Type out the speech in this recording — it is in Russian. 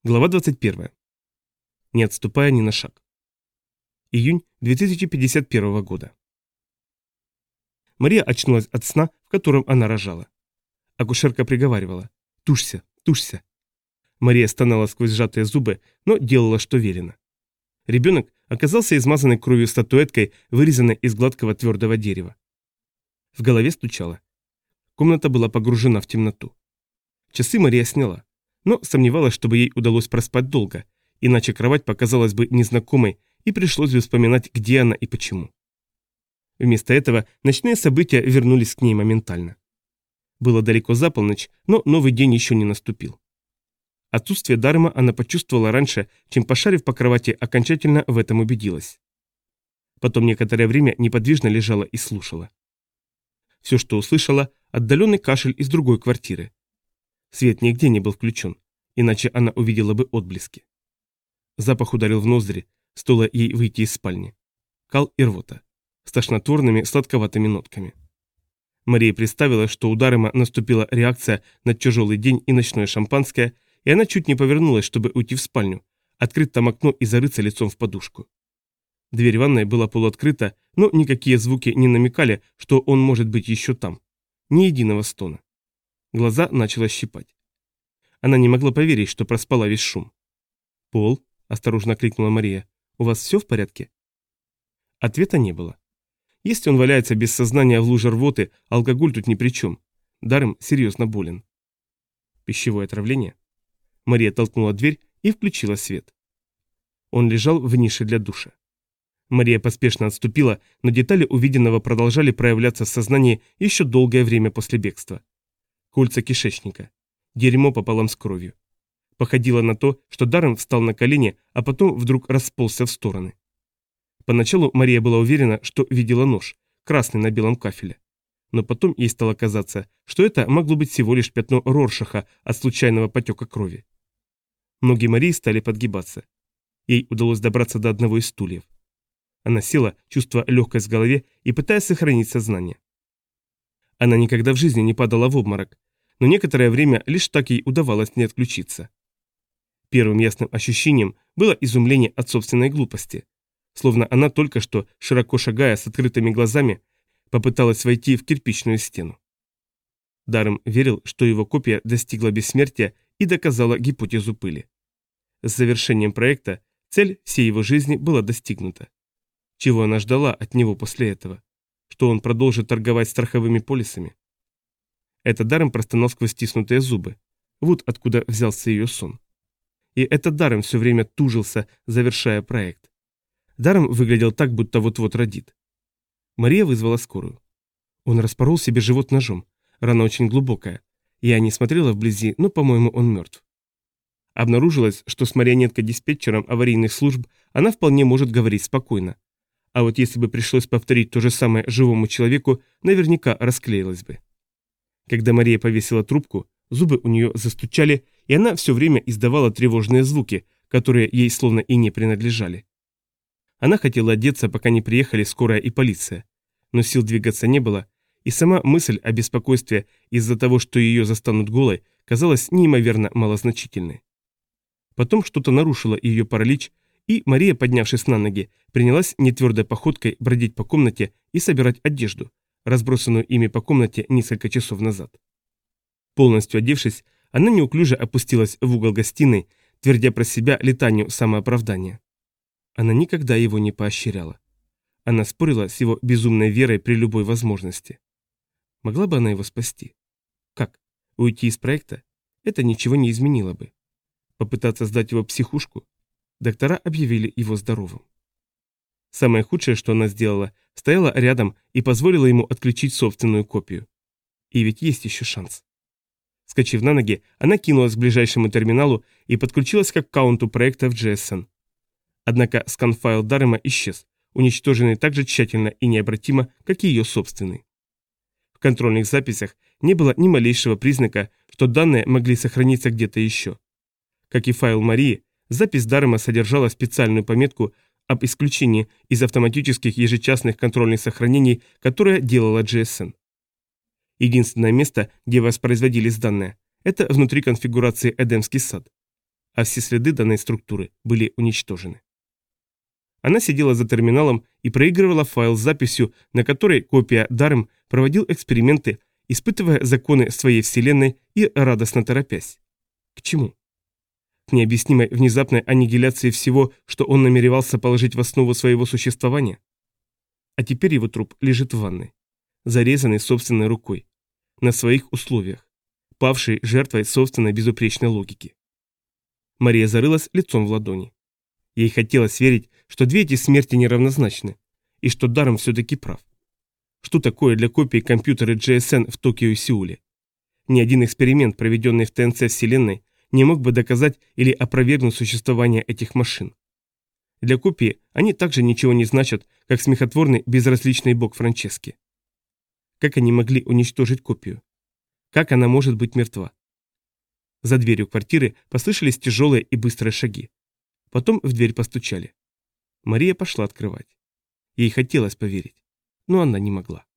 Глава 21. Не отступая ни на шаг. Июнь 2051 года. Мария очнулась от сна, в котором она рожала. Акушерка приговаривала: «Тушься, тушься». Мария стонала сквозь сжатые зубы, но делала, что велено. Ребенок оказался измазанной кровью статуэткой, вырезанной из гладкого твердого дерева. В голове стучало. Комната была погружена в темноту. Часы Мария сняла, но сомневалась, чтобы ей удалось проспать долго, иначе кровать показалась бы незнакомой и пришлось бы вспоминать, где она и почему. Вместо этого ночные события вернулись к ней моментально. Было далеко за полночь, но новый день еще не наступил. Отсутствие Дарема она почувствовала раньше, чем, пошарив по кровати, окончательно в этом убедилась. Потом некоторое время неподвижно лежала и слушала. Все, что услышала, отдаленный кашель из другой квартиры. Свет нигде не был включен, иначе она увидела бы отблески. Запах ударил в ноздри, стоило ей выйти из спальни. Кал и рвота, с тошнотворными сладковатыми нотками. Мария представила, что у Дарема наступила реакция на тяжелый день и ночное шампанское, и она чуть не повернулась, чтобы уйти в спальню, открыть там окно и зарыться лицом в подушку. Дверь ванной была полуоткрыта, но никакие звуки не намекали, что он может быть еще там. Ни единого стона. Глаза начала щипать. Она не могла поверить, что проспала весь шум. «Пол», — осторожно кликнула Мария, — «у вас все в порядке?» Ответа не было. Если он валяется без сознания в луже рвоты, алкоголь тут ни при чем. Дарем серьезно болен. Пищевое отравление? Мария толкнула дверь и включила свет. Он лежал в нише для душа. Мария поспешно отступила, но детали увиденного продолжали проявляться в сознании еще долгое время после бегства. Кольца кишечника. Дерьмо пополам с кровью. Походило на то, что Даррен встал на колени, а потом вдруг расползся в стороны. Поначалу Мария была уверена, что видела нож, красный на белом кафеле. Но потом ей стало казаться, что это могло быть всего лишь пятно Роршаха от случайного потека крови. Ноги Марии стали подгибаться. Ей удалось добраться до одного из стульев. Она села, чувствуя легкость в голове и пытаясь сохранить сознание. Она никогда в жизни не падала в обморок, но некоторое время лишь так ей удавалось не отключиться. Первым ясным ощущением было изумление от собственной глупости, словно она только что, широко шагая с открытыми глазами, попыталась войти в кирпичную стену. Даррем верил, что его копия достигла бессмертия и доказала гипотезу пыли. С завершением проекта цель всей его жизни была достигнута. Чего она ждала от него после этого? Что он продолжит торговать страховыми полисами? Это Даррем простонал сквозь стиснутые зубы. Вот откуда взялся ее сон. И это Даррем все время тужился, завершая проект. Даррем выглядел так, будто вот-вот родит. Мария вызвала скорую. Он распорол себе живот ножом. Рана очень глубокая. Я не смотрела вблизи, но, по-моему, он мертв. Обнаружилось, что с марионеткой-диспетчером аварийных служб она вполне может говорить спокойно. А вот если бы пришлось повторить то же самое живому человеку, наверняка расклеилась бы. Когда Мария повесила трубку, зубы у нее застучали, и она все время издавала тревожные звуки, которые ей словно и не принадлежали. Она хотела одеться, пока не приехали скорая и полиция, но сил двигаться не было, и сама мысль о беспокойстве из-за того, что ее застанут голой, казалась неимоверно малозначительной. Потом что-то нарушило ее паралич, и Мария, поднявшись на ноги, принялась нетвердой походкой бродить по комнате и собирать одежду, разбросанную ими по комнате несколько часов назад. Полностью одевшись, она неуклюже опустилась в угол гостиной, твердя про себя летанию самооправдания. Она никогда его не поощряла. Она спорила с его безумной верой при любой возможности. Могла бы она его спасти? Как? Уйти из проекта? Это ничего не изменило бы. Попытаться сдать его в психушку? Доктора объявили его здоровым. Самое худшее, что она сделала, стояла рядом и позволила ему отключить собственную копию. И ведь есть еще шанс. Вскочив на ноги, она кинулась к ближайшему терминалу и подключилась к аккаунту проекта в GSN. Однако скан-файл Даррема исчез, уничтоженный так же тщательно и необратимо, как и ее собственный. В контрольных записях не было ни малейшего признака, что данные могли сохраниться где-то еще. Как и файл Марии, запись Даррема содержала специальную пометку об исключении из автоматических ежечасных контрольных сохранений, которое делала GSN. Единственное место, где воспроизводились данные, это внутри конфигурации Эдемский сад. а все следы данной структуры были уничтожены. Она сидела за терминалом и проигрывала файл с записью, на которой копия Дарм проводил эксперименты, испытывая законы своей вселенной и радостно торопясь. К чему? К необъяснимой внезапной аннигиляции всего, что он намеревался положить в основу своего существования? А теперь его труп лежит в ванной, зарезанный собственной рукой, на своих условиях, павший жертвой собственной безупречной логики. Мария зарылась лицом в ладони. Ей хотелось верить, что две эти смерти неравнозначны, и что Дарм все-таки прав. Что такое для копии компьютера GSN в Токио и Сеуле? Ни один эксперимент, проведенный в ТНЦ Вселенной, не мог бы доказать или опровергнуть существование этих машин. Для копии они также ничего не значат, как смехотворный безразличный бог Франчески. Как они могли уничтожить копию? Как она может быть мертва? За дверью квартиры послышались тяжелые и быстрые шаги. Потом в дверь постучали. Мария пошла открывать. Ей хотелось поверить, но она не могла.